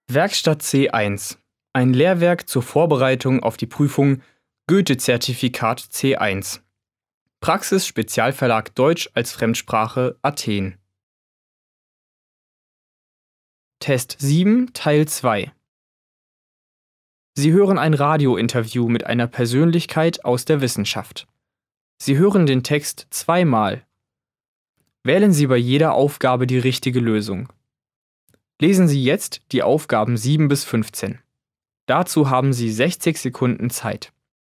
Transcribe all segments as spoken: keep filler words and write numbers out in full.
Werkstatt C eins. Ein Lehrwerk zur Vorbereitung auf die Prüfung Goethe-Zertifikat C eins. Praxis Spezialverlag Deutsch als Fremdsprache Athen. Test sieben Teil zwei. Sie hören ein Radiointerview mit einer Persönlichkeit aus der Wissenschaft. Sie hören den Text zweimal. Wählen Sie bei jeder Aufgabe die richtige Lösung. Lesen Sie jetzt die Aufgaben sieben bis fünfzehn. Dazu haben Sie sechzig Sekunden Zeit.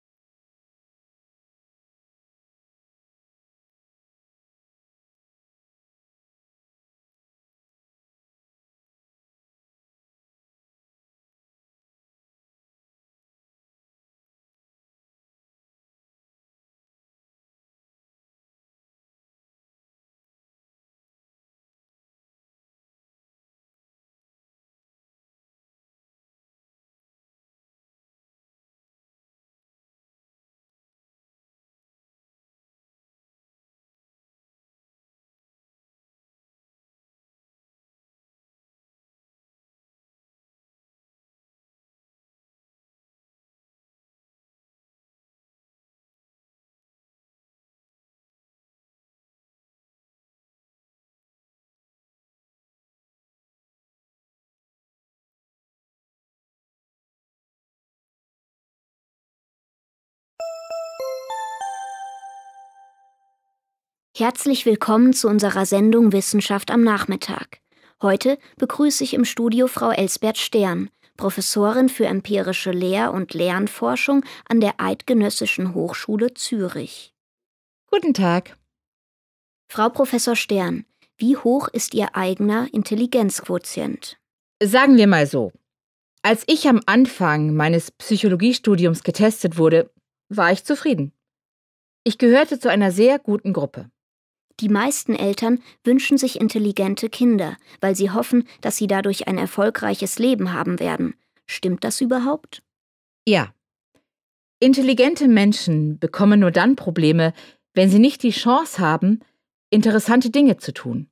Herzlich willkommen zu unserer Sendung Wissenschaft am Nachmittag. Heute begrüße ich im Studio Frau Elsbeth Stern, Professorin für empirische Lehr- und Lernforschung an der Eidgenössischen Hochschule Zürich. Guten Tag. Frau Professor Stern, wie hoch ist Ihr eigener Intelligenzquotient? Sagen wir mal so. Als ich am Anfang meines Psychologiestudiums getestet wurde, war ich zufrieden. Ich gehörte zu einer sehr guten Gruppe. Die meisten Eltern wünschen sich intelligente Kinder, weil sie hoffen, dass sie dadurch ein erfolgreiches Leben haben werden. Stimmt das überhaupt? Ja. Intelligente Menschen bekommen nur dann Probleme, wenn sie nicht die Chance haben, interessante Dinge zu tun.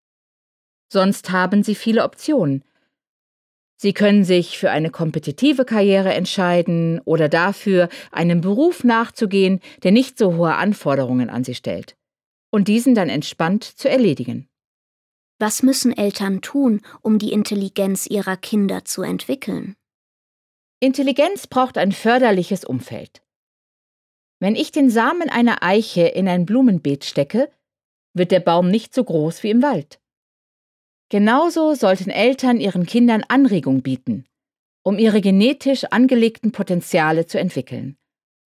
Sonst haben sie viele Optionen. Sie können sich für eine kompetitive Karriere entscheiden oder dafür, einem Beruf nachzugehen, der nicht so hohe Anforderungen an sie stellt, und diesen dann entspannt zu erledigen. Was müssen Eltern tun, um die Intelligenz ihrer Kinder zu entwickeln? Intelligenz braucht ein förderliches Umfeld. Wenn ich den Samen einer Eiche in ein Blumenbeet stecke, wird der Baum nicht so groß wie im Wald. Genauso sollten Eltern ihren Kindern Anregung bieten, um ihre genetisch angelegten Potenziale zu entwickeln.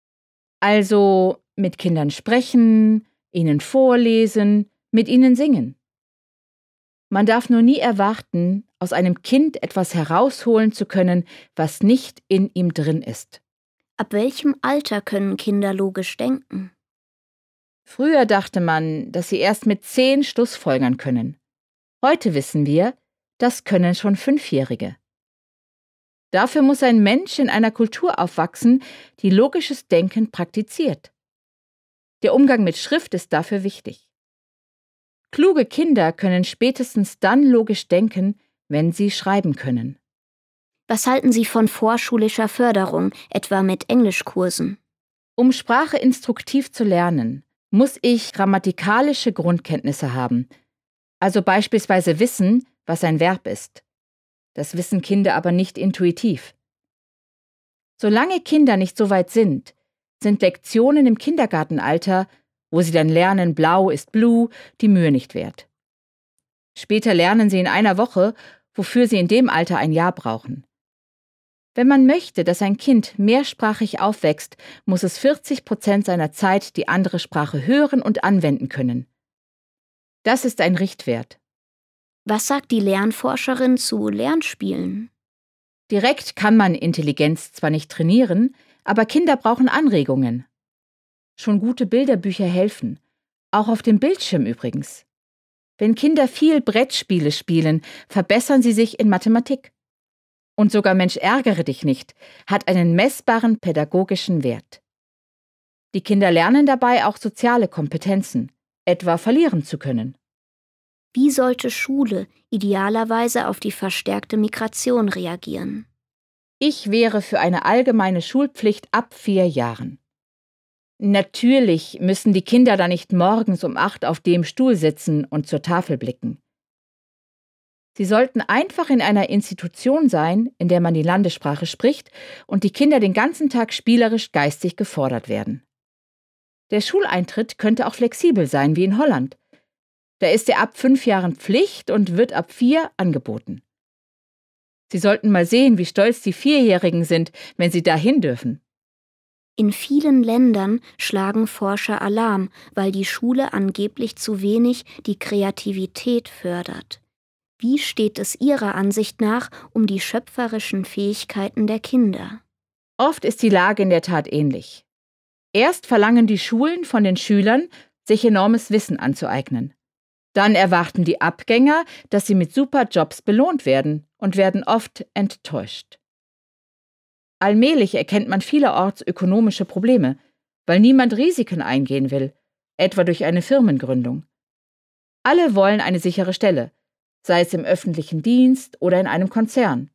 Also mit Kindern sprechen, ihnen vorlesen, mit ihnen singen. Man darf nur nie erwarten, aus einem Kind etwas herausholen zu können, was nicht in ihm drin ist. Ab welchem Alter können Kinder logisch denken? Früher dachte man, dass sie erst mit zehn schlussfolgern können. Heute wissen wir, das können schon Fünfjährige. Dafür muss ein Mensch in einer Kultur aufwachsen, die logisches Denken praktiziert. Der Umgang mit Schrift ist dafür wichtig. Kluge Kinder können spätestens dann logisch denken, wenn sie schreiben können. Was halten Sie von vorschulischer Förderung, etwa mit Englischkursen? Um Sprache instruktiv zu lernen, muss ich grammatikalische Grundkenntnisse haben, also beispielsweise wissen, was ein Verb ist. Das wissen Kinder aber nicht intuitiv. Solange Kinder nicht so weit sind, sind Lektionen im Kindergartenalter, wo sie dann lernen, blau ist blue, die Mühe nicht wert. Später lernen sie in einer Woche, wofür sie in dem Alter ein Jahr brauchen. Wenn man möchte, dass ein Kind mehrsprachig aufwächst, muss es vierzig Prozent seiner Zeit die andere Sprache hören und anwenden können. Das ist ein Richtwert. Was sagt die Lernforscherin zu Lernspielen? Direkt kann man Intelligenz zwar nicht trainieren, aber Kinder brauchen Anregungen. Schon gute Bilderbücher helfen, auch auf dem Bildschirm übrigens. Wenn Kinder viel Brettspiele spielen, verbessern sie sich in Mathematik. Und sogar Mensch ärgere dich nicht hat einen messbaren pädagogischen Wert. Die Kinder lernen dabei auch soziale Kompetenzen, etwa verlieren zu können. Wie sollte Schule idealerweise auf die verstärkte Migration reagieren? Ich wäre für eine allgemeine Schulpflicht ab vier Jahren. Natürlich müssen die Kinder da nicht morgens um acht auf dem Stuhl sitzen und zur Tafel blicken. Sie sollten einfach in einer Institution sein, in der man die Landessprache spricht und die Kinder den ganzen Tag spielerisch geistig gefordert werden. Der Schuleintritt könnte auch flexibel sein, wie in Holland. Da ist er ab fünf Jahren Pflicht und wird ab vier angeboten. Sie sollten mal sehen, wie stolz die Vierjährigen sind, wenn sie dahin dürfen. In vielen Ländern schlagen Forscher Alarm, weil die Schule angeblich zu wenig die Kreativität fördert. Wie steht es Ihrer Ansicht nach um die schöpferischen Fähigkeiten der Kinder? Oft ist die Lage in der Tat ähnlich. Erst verlangen die Schulen von den Schülern, sich enormes Wissen anzueignen. Dann erwarten die Abgänger, dass sie mit super Jobs belohnt werden und werden oft enttäuscht. Allmählich erkennt man vielerorts ökonomische Probleme, weil niemand Risiken eingehen will, etwa durch eine Firmengründung. Alle wollen eine sichere Stelle, sei es im öffentlichen Dienst oder in einem Konzern.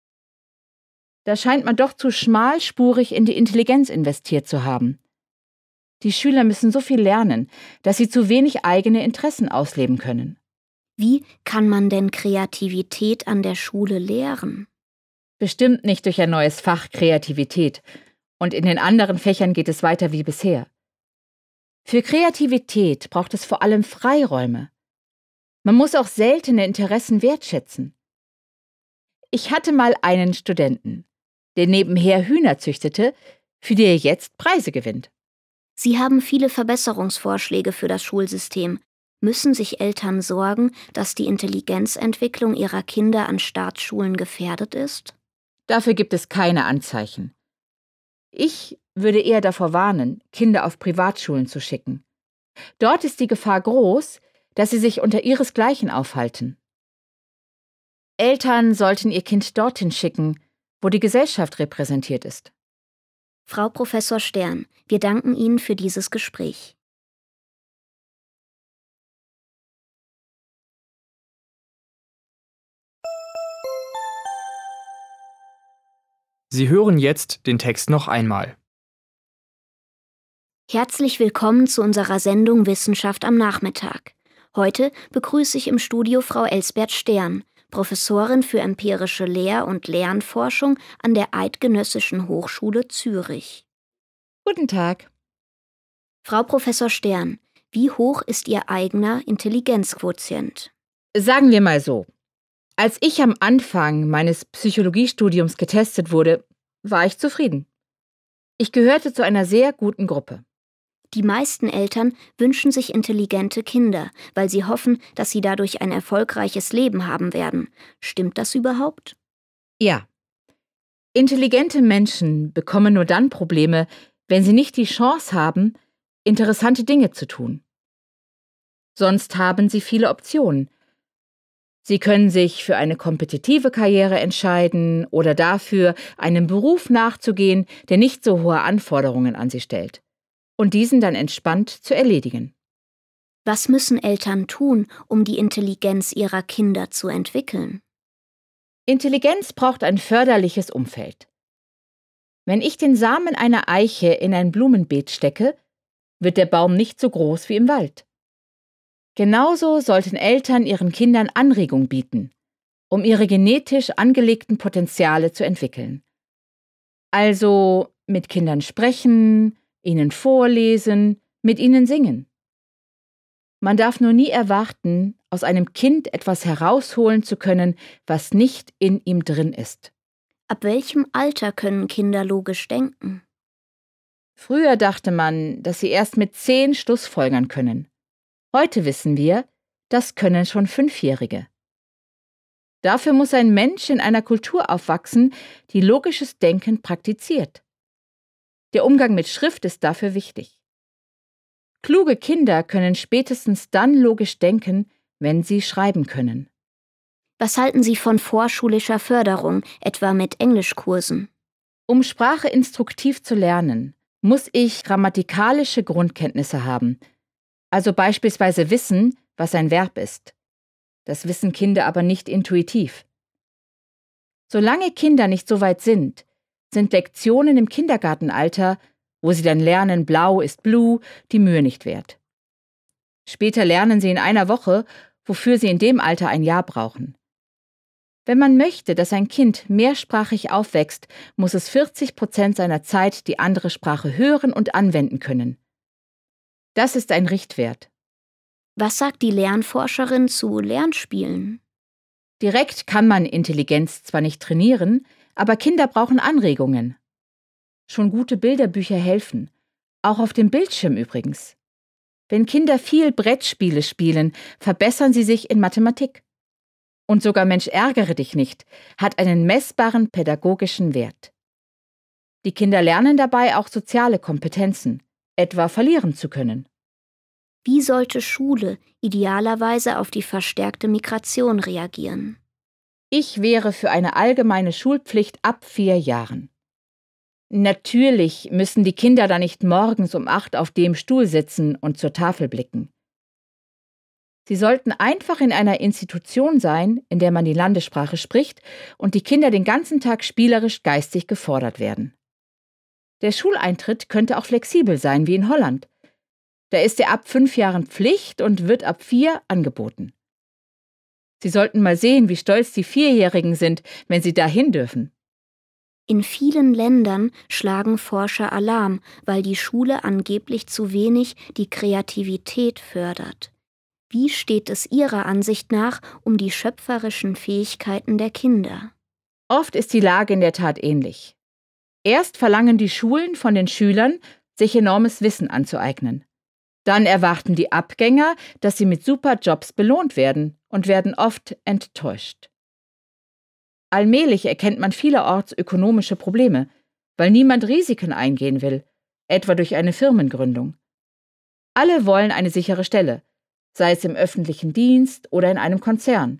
Da scheint man doch zu schmalspurig in die Intelligenz investiert zu haben. Die Schüler müssen so viel lernen, dass sie zu wenig eigene Interessen ausleben können. Wie kann man denn Kreativität an der Schule lehren? Bestimmt nicht durch ein neues Fach Kreativität. Und in den anderen Fächern geht es weiter wie bisher. Für Kreativität braucht es vor allem Freiräume. Man muss auch seltene Interessen wertschätzen. Ich hatte mal einen Studenten, der nebenher Hühner züchtete, für die er jetzt Preise gewinnt. Sie haben viele Verbesserungsvorschläge für das Schulsystem. Müssen sich Eltern sorgen, dass die Intelligenzentwicklung ihrer Kinder an Staatsschulen gefährdet ist? Dafür gibt es keine Anzeichen. Ich würde eher davor warnen, Kinder auf Privatschulen zu schicken. Dort ist die Gefahr groß, dass sie sich unter ihresgleichen aufhalten. Eltern sollten ihr Kind dorthin schicken, wo die Gesellschaft repräsentiert ist. Frau Professor Stern, wir danken Ihnen für dieses Gespräch. Sie hören jetzt den Text noch einmal. Herzlich willkommen zu unserer Sendung Wissenschaft am Nachmittag. Heute begrüße ich im Studio Frau Elsbeth Stern, Professorin für empirische Lehr- und Lernforschung an der Eidgenössischen Hochschule Zürich. Guten Tag. Frau Professor Stern, wie hoch ist Ihr eigener Intelligenzquotient? Sagen wir mal so. Als ich am Anfang meines Psychologiestudiums getestet wurde, war ich zufrieden. Ich gehörte zu einer sehr guten Gruppe. Die meisten Eltern wünschen sich intelligente Kinder, weil sie hoffen, dass sie dadurch ein erfolgreiches Leben haben werden. Stimmt das überhaupt? Ja. Intelligente Menschen bekommen nur dann Probleme, wenn sie nicht die Chance haben, interessante Dinge zu tun. Sonst haben sie viele Optionen. Sie können sich für eine kompetitive Karriere entscheiden oder dafür, einem Beruf nachzugehen, der nicht so hohe Anforderungen an sie stellt, und diesen dann entspannt zu erledigen. Was müssen Eltern tun, um die Intelligenz ihrer Kinder zu entwickeln? Intelligenz braucht ein förderliches Umfeld. Wenn ich den Samen einer Eiche in ein Blumenbeet stecke, wird der Baum nicht so groß wie im Wald. Genauso sollten Eltern ihren Kindern Anregung bieten, um ihre genetisch angelegten Potenziale zu entwickeln. Also mit Kindern sprechen, ihnen vorlesen, mit ihnen singen. Man darf nur nie erwarten, aus einem Kind etwas herausholen zu können, was nicht in ihm drin ist. Ab welchem Alter können Kinder logisch denken? Früher dachte man, dass sie erst mit zehn schlussfolgern können. Heute wissen wir, das können schon Fünfjährige. Dafür muss ein Mensch in einer Kultur aufwachsen, die logisches Denken praktiziert. Der Umgang mit Schrift ist dafür wichtig. Kluge Kinder können spätestens dann logisch denken, wenn sie schreiben können. Was halten Sie von vorschulischer Förderung, etwa mit Englischkursen? Um Sprache instruktiv zu lernen, muss ich grammatikalische Grundkenntnisse haben, also beispielsweise wissen, was ein Verb ist. Das wissen Kinder aber nicht intuitiv. Solange Kinder nicht so weit sind, sind Lektionen im Kindergartenalter, wo sie dann lernen, blau ist blue, die Mühe nicht wert. Später lernen sie in einer Woche, wofür sie in dem Alter ein Jahr brauchen. Wenn man möchte, dass ein Kind mehrsprachig aufwächst, muss es vierzig Prozent seiner Zeit die andere Sprache hören und anwenden können. Das ist ein Richtwert. Was sagt die Lernforscherin zu Lernspielen? Direkt kann man Intelligenz zwar nicht trainieren, aber Kinder brauchen Anregungen. Schon gute Bilderbücher helfen, auch auf dem Bildschirm übrigens. Wenn Kinder viel Brettspiele spielen, verbessern sie sich in Mathematik. Und sogar Mensch ärgere dich nicht hat einen messbaren pädagogischen Wert. Die Kinder lernen dabei auch soziale Kompetenzen, etwa verlieren zu können. Wie sollte Schule idealerweise auf die verstärkte Migration reagieren? Ich wäre für eine allgemeine Schulpflicht ab vier Jahren. Natürlich müssen die Kinder da nicht morgens um acht auf dem Stuhl sitzen und zur Tafel blicken. Sie sollten einfach in einer Institution sein, in der man die Landessprache spricht und die Kinder den ganzen Tag spielerisch geistig gefordert werden. Der Schuleintritt könnte auch flexibel sein, wie in Holland. Da ist er ab fünf Jahren Pflicht und wird ab vier angeboten. Sie sollten mal sehen, wie stolz die Vierjährigen sind, wenn sie dahin dürfen. In vielen Ländern schlagen Forscher Alarm, weil die Schule angeblich zu wenig die Kreativität fördert. Wie steht es Ihrer Ansicht nach um die schöpferischen Fähigkeiten der Kinder? Oft ist die Lage in der Tat ähnlich. Erst verlangen die Schulen von den Schülern, sich enormes Wissen anzueignen. Dann erwarten die Abgänger, dass sie mit super Jobs belohnt werden und werden oft enttäuscht. Allmählich erkennt man vielerorts ökonomische Probleme, weil niemand Risiken eingehen will, etwa durch eine Firmengründung. Alle wollen eine sichere Stelle, sei es im öffentlichen Dienst oder in einem Konzern.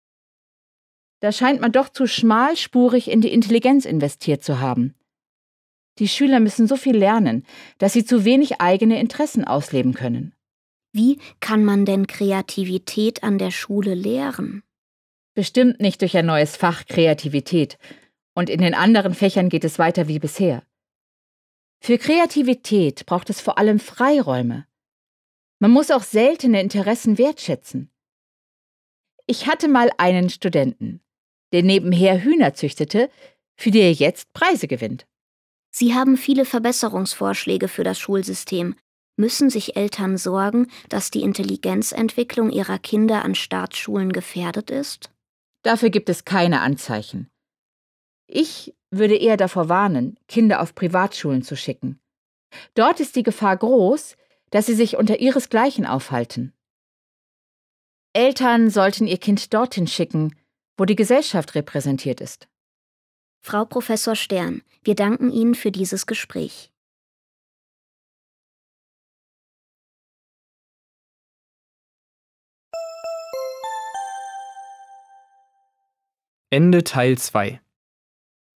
Da scheint man doch zu schmalspurig in die Intelligenz investiert zu haben. Die Schüler müssen so viel lernen, dass sie zu wenig eigene Interessen ausleben können. Wie kann man denn Kreativität an der Schule lehren? Bestimmt nicht durch ein neues Fach Kreativität. Und in den anderen Fächern geht es weiter wie bisher. Für Kreativität braucht es vor allem Freiräume. Man muss auch seltene Interessen wertschätzen. Ich hatte mal einen Studenten, der nebenher Hühner züchtete, für die er jetzt Preise gewinnt. Sie haben viele Verbesserungsvorschläge für das Schulsystem. Müssen sich Eltern sorgen, dass die Intelligenzentwicklung ihrer Kinder an Staatsschulen gefährdet ist? Dafür gibt es keine Anzeichen. Ich würde eher davor warnen, Kinder auf Privatschulen zu schicken. Dort ist die Gefahr groß, dass sie sich unter ihresgleichen aufhalten. Eltern sollten ihr Kind dorthin schicken, wo die Gesellschaft repräsentiert ist. Frau Professor Stern, wir danken Ihnen für dieses Gespräch. Ende Teil zwei.